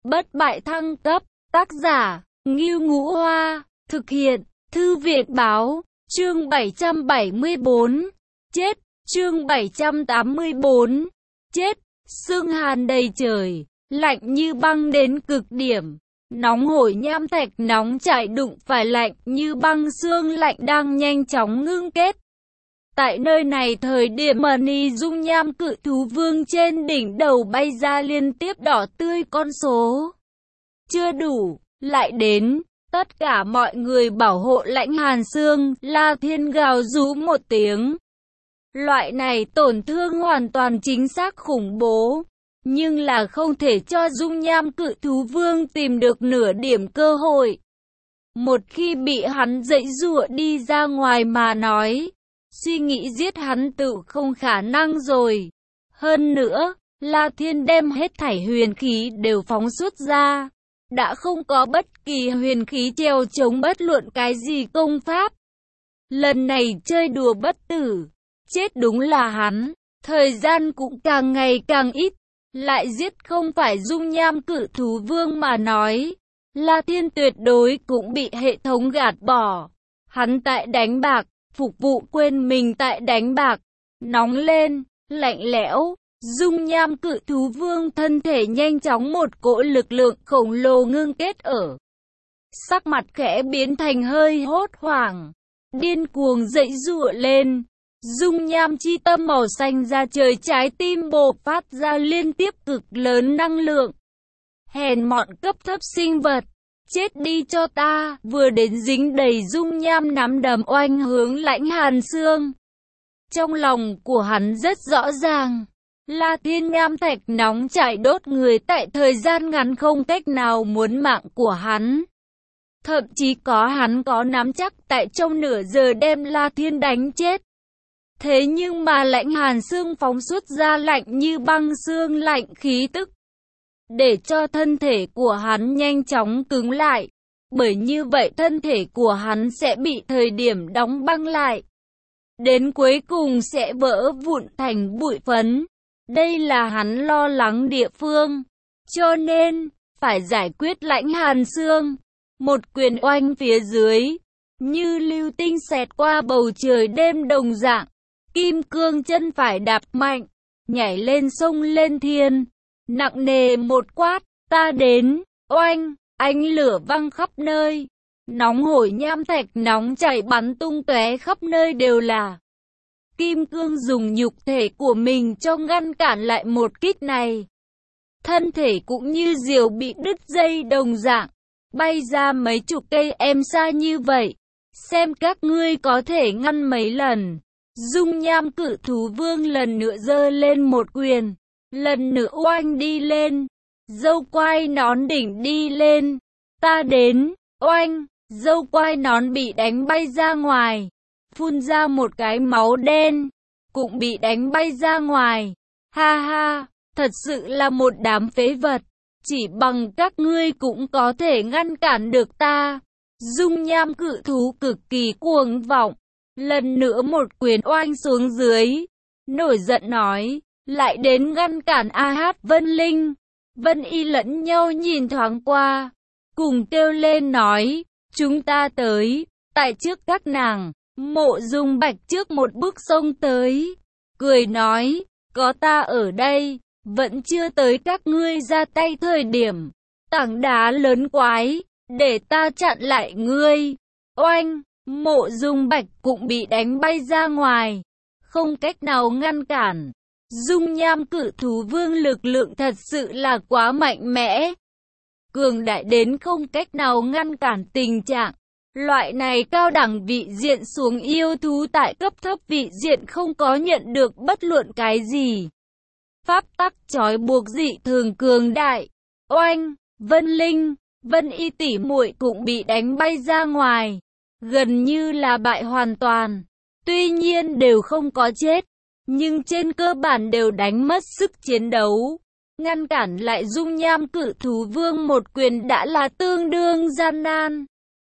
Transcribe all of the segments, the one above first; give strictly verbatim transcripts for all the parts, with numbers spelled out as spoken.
Bất bại thăng cấp, tác giả, Ngưu Ngũ Hoa, thực hiện, Thư viện Báo, chương bảy trăm bảy mươi tư, chết, chương bảy trăm tám mươi tư, chết, sương hàn đầy trời, lạnh như băng đến cực điểm, nóng hổi nham thạch nóng chảy đụng phải lạnh như băng xương lạnh đang nhanh chóng ngưng kết. Tại nơi này thời điểm Mani dung nham cự thú vương trên đỉnh đầu bay ra liên tiếp đỏ tươi con số. Chưa đủ, lại đến, tất cả mọi người bảo hộ Lãnh Hàn Xương, La Thiên gào rú một tiếng. Loại này tổn thương hoàn toàn chính xác khủng bố, nhưng là không thể cho dung nham cự thú vương tìm được nửa điểm cơ hội. Một khi bị hắn dãy giụa đi ra ngoài mà nói, suy nghĩ giết hắn tự không khả năng rồi. Hơn nữa, La Thiên đem hết thảy huyền khí đều phóng xuất ra. Đã không có bất kỳ huyền khí treo chống bất luận cái gì công pháp. Lần này chơi đùa bất tử, chết đúng là hắn. Thời gian cũng càng ngày càng ít, lại giết không phải dung nham cự thú vương mà nói. La Thiên tuyệt đối cũng bị hệ thống gạt bỏ. Hắn tại đánh bạc, phục vụ quên mình tại đánh bạc. Nóng lên, lạnh lẽo. Dung nham cự thú vương thân thể nhanh chóng một cỗ lực lượng khổng lồ ngưng kết ở. Sắc mặt khẽ biến thành hơi hốt hoảng, điên cuồng dậy giụa lên. Dung nham chi tâm màu xanh ra trời trái tim bộc phát ra liên tiếp cực lớn năng lượng. Hèn mọn cấp thấp sinh vật, chết đi cho ta, vừa đến dính đầy dung nham nắm đấm oanh hướng Lãnh Hàn Xương. Trong lòng của hắn rất rõ ràng. La Thiên nham thạch nóng chảy đốt người tại thời gian ngắn không cách nào muốn mạng của hắn. Thậm chí có hắn có nắm chắc tại trong nửa giờ đem La Thiên đánh chết. Thế nhưng mà Lãnh Hàn Xương phóng xuất ra lạnh như băng xương lạnh khí tức, để cho thân thể của hắn nhanh chóng cứng lại. Bởi như vậy thân thể của hắn sẽ bị thời điểm đóng băng lại. Đến cuối cùng sẽ vỡ vụn thành bụi phấn. Đây là hắn lo lắng địa phương, cho nên, phải giải quyết Lãnh Hàn Xương. Một quyền oanh phía dưới, như lưu tinh xẹt qua bầu trời đêm đồng dạng. Kim cương chân phải đạp mạnh, nhảy lên sông lên thiên. Nặng nề một quát, ta đến, oanh, ánh lửa văng khắp nơi. Nóng hổi nham thạch nóng chảy bắn tung tóe khắp nơi đều là. Kim cương dùng nhục thể của mình cho ngăn cản lại một kích này. Thân thể cũng như diều bị đứt dây đồng dạng, bay ra mấy chục cây em xa như vậy. Xem các ngươi có thể ngăn mấy lần. Dung nham cự thú vương lần nữa giơ lên một quyền, lần nữa oanh đi lên. Dâu quai nón đỉnh đi lên, ta đến, oanh, dâu quai nón bị đánh bay ra ngoài. Phun ra một cái máu đen, cũng bị đánh bay ra ngoài. Ha ha, thật sự là một đám phế vật, chỉ bằng các ngươi cũng có thể ngăn cản được ta. Dung nham cự thú cực kỳ cuồng vọng, lần nữa một quyền oanh xuống dưới, nổi giận nói, lại đến ngăn cản A Hát Vân Linh. Vân Y lẫn nhau nhìn thoáng qua, cùng kêu lên nói, chúng ta tới, tại trước các nàng. Mộ Dung Bạch trước một bước xông tới, cười nói, có ta ở đây, vẫn chưa tới các ngươi ra tay thời điểm. Tảng đá lớn quái, để ta chặn lại ngươi. Oanh, Mộ Dung Bạch cũng bị đánh bay ra ngoài, không cách nào ngăn cản. Dung nham cự thú vương lực lượng thật sự là quá mạnh mẽ, cường đại đến không cách nào ngăn cản tình trạng. Loại này cao đẳng vị diện xuống yêu thú tại cấp thấp vị diện không có nhận được bất luận cái gì. Pháp tắc trói buộc dị thường cường đại. Oanh, Vân Linh, Vân Y tỷ muội cũng bị đánh bay ra ngoài, gần như là bại hoàn toàn. Tuy nhiên đều không có chết, nhưng trên cơ bản đều đánh mất sức chiến đấu. Ngăn cản lại dung nham cự thú vương một quyền đã là tương đương gian nan.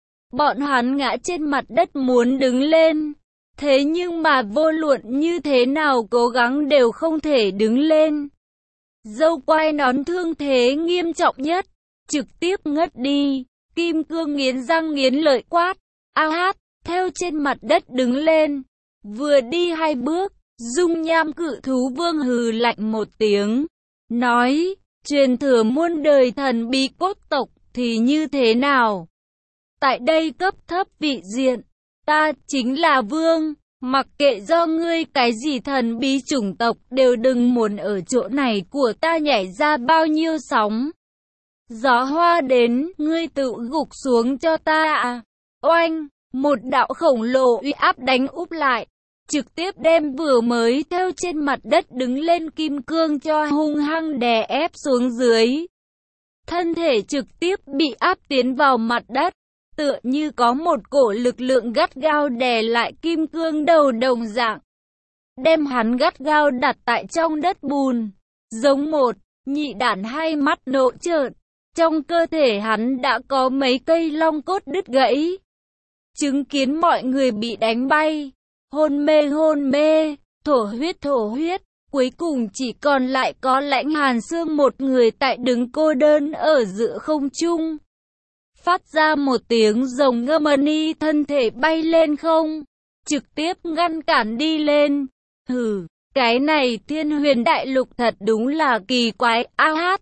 Bọn hắn ngã trên mặt đất muốn đứng lên, thế nhưng mà vô luận như thế nào cố gắng đều không thể đứng lên. Dâu quai nón thương thế nghiêm trọng nhất, trực tiếp ngất đi. Kim cương nghiến răng nghiến lợi quát, a hát, theo trên mặt đất đứng lên. Vừa đi hai bước, dung nham cự thú vương hừ lạnh một tiếng, nói, truyền thừa muôn đời thần bí cốt tộc thì như thế nào? Tại đây cấp thấp vị diện, ta chính là vương, mặc kệ do ngươi cái gì thần bí chủng tộc đều đừng muốn ở chỗ này của ta nhảy ra bao nhiêu sóng. Gió hoa đến, ngươi tự gục xuống cho ta à? Oanh, một đạo khổng lồ uy áp đánh úp lại, trực tiếp đem vừa mới theo trên mặt đất đứng lên kim cương cho hung hăng đè ép xuống dưới. Thân thể trực tiếp bị áp tiến vào mặt đất, tựa như có một cổ lực lượng gắt gao đè lại kim cương đầu đồng dạng. Đem hắn gắt gao đặt tại trong đất bùn, giống một, nhị đản hai mắt nộ trợn. Trong cơ thể hắn đã có mấy cây long cốt đứt gãy. Chứng kiến mọi người bị đánh bay, hôn mê hôn mê, thổ huyết thổ huyết, cuối cùng chỉ còn lại có Lãnh Hàn Xương một người tại đứng cô đơn ở giữa không trung. Phát ra một tiếng rồng ngâm ni, thân thể bay lên không, trực tiếp ngăn cản đi lên. Hừ, cái này Thiên Huyền Đại Lục thật đúng là kỳ quái, a hát.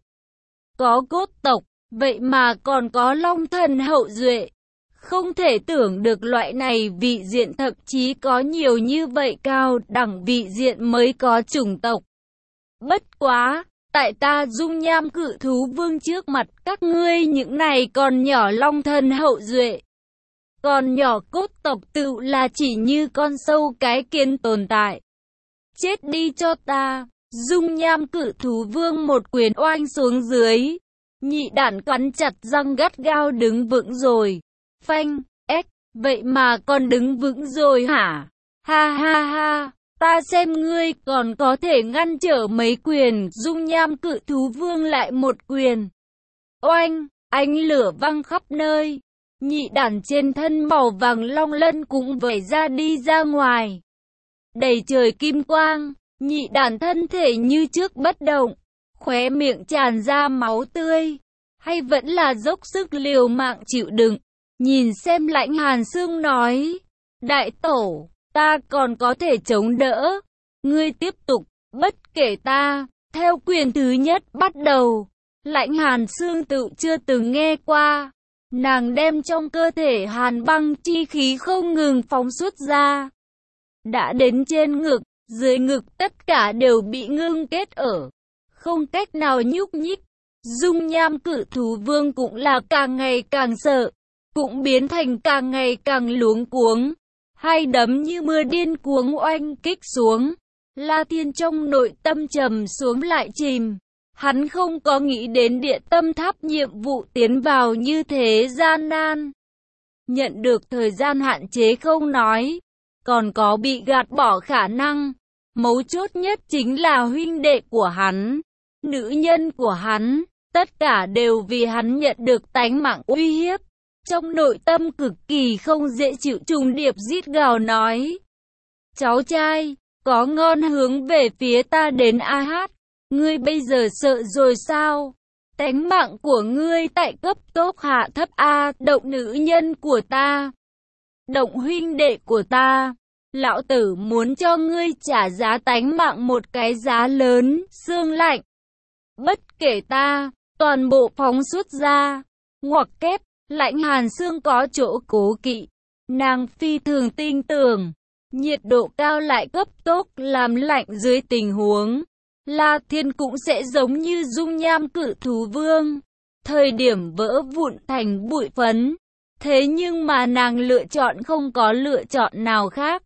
Có cốt tộc, vậy mà còn có long thần hậu duệ. Không thể tưởng được loại này vị diện thậm chí có nhiều như vậy cao đẳng vị diện mới có chủng tộc. Bất quá, tại ta dung nham cự thú vương trước mặt các ngươi những này còn nhỏ long thần hậu duệ. Còn nhỏ cốt tộc tự là chỉ như con sâu cái kiến tồn tại. Chết đi cho ta, dung nham cự thú vương một quyền oanh xuống dưới. Nhị đản cắn chặt răng gắt gao đứng vững rồi. Phanh, ếch, vậy mà còn đứng vững rồi hả? Ha ha ha, ta xem ngươi còn có thể ngăn trở mấy quyền. Dung nham cự thú vương lại một quyền. Oanh, ánh lửa văng khắp nơi. Nhị đản trên thân màu vàng long lân cũng vẩy ra đi ra ngoài. Đầy trời kim quang, nhị đản thân thể như trước bất động. Khóe miệng tràn ra máu tươi, hay vẫn là dốc sức liều mạng chịu đựng. Nhìn xem Lãnh Hàn Xương nói, đại tổ, ta còn có thể chống đỡ. Ngươi tiếp tục, bất kể ta, theo quyền thứ nhất bắt đầu. Lãnh Hàn Xương tự chưa từng nghe qua. Nàng đem trong cơ thể hàn băng chi khí không ngừng phóng xuất ra. Đã đến trên ngực, dưới ngực tất cả đều bị ngưng kết ở, không cách nào nhúc nhích. Dung nham cự thú vương cũng là càng ngày càng sợ, cũng biến thành càng ngày càng luống cuống. Hai đấm như mưa điên cuống oanh kích xuống. La Thiên trong nội tâm trầm xuống lại chìm. Hắn không có nghĩ đến địa tâm tháp nhiệm vụ tiến vào như thế gian nan. Nhận được thời gian hạn chế không nói, còn có bị gạt bỏ khả năng. Mấu chốt nhất chính là huynh đệ của hắn, nữ nhân của hắn, tất cả đều vì hắn nhận được tánh mạng uy hiếp. Trong nội tâm cực kỳ không dễ chịu, trùng điệp rít gào nói, cháu trai, có ngon hướng về phía ta đến a hát, ngươi bây giờ sợ rồi sao? Tánh mạng của ngươi tại cấp tốc hạ thấp a, động nữ nhân của ta, động huynh đệ của ta. Lão tử muốn cho ngươi trả giá tánh mạng một cái giá lớn, xương lạnh. Bất kể ta, toàn bộ phóng xuất ra. Ngoặc kép, Lãnh Hàn Xương có chỗ cố kỵ. Nàng phi thường tin tưởng, nhiệt độ cao lại cấp tốc làm lạnh dưới tình huống. La Thiên cũng sẽ giống như dung nham cự thú vương. Thời điểm vỡ vụn thành bụi phấn. Thế nhưng mà nàng lựa chọn không có lựa chọn nào khác.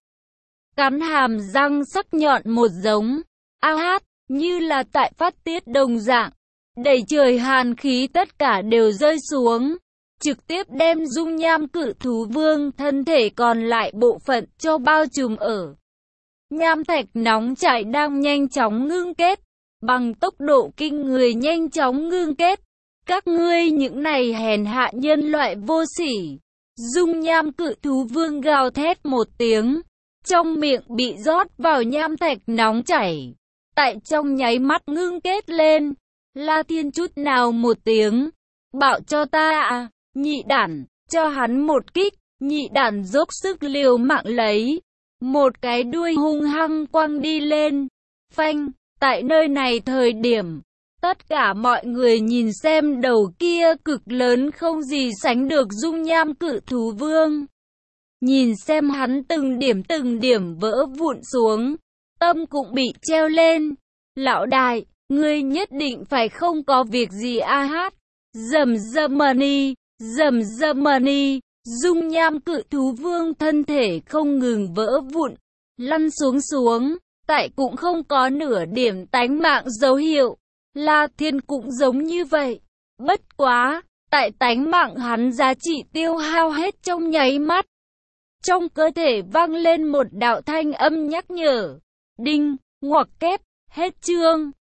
Cắn hàm răng sắc nhọn một giống, a hát, như là tại phát tiết đồng dạng. Đầy trời hàn khí tất cả đều rơi xuống, trực tiếp đem dung nham cự thú vương thân thể còn lại bộ phận cho bao trùm ở. Nham thạch nóng chảy đang nhanh chóng ngưng kết, bằng tốc độ kinh người nhanh chóng ngưng kết. Các ngươi những này hèn hạ nhân loại vô sỉ. Dung nham cự thú vương gào thét một tiếng. Trong miệng bị rót vào nham thạch nóng chảy. Tại trong nháy mắt ngưng kết lên. La Thiên chút nào một tiếng. Bảo cho ta à, nhị đản, cho hắn một kích, nhị đản dốc sức liều mạng lấy. Một cái đuôi hung hăng quăng đi lên. Phanh, tại nơi này thời điểm, tất cả mọi người nhìn xem đầu kia cực lớn không gì sánh được dung nham cự thú vương. Nhìn xem hắn từng điểm từng điểm vỡ vụn xuống, tâm cũng bị treo lên. Lão đại, ngươi nhất định phải không có việc gì a hát. Dầm Germany, dầm Germany, dung nham cự thú vương thân thể không ngừng vỡ vụn, lăn xuống xuống, tại cũng không có nửa điểm tánh mạng dấu hiệu. La Thiên cũng giống như vậy. Bất quá, tại tánh mạng hắn giá trị tiêu hao hết trong nháy mắt. Trong cơ thể vang lên một đạo thanh âm nhắc nhở. Đinh, ngoặc kép, hết chương.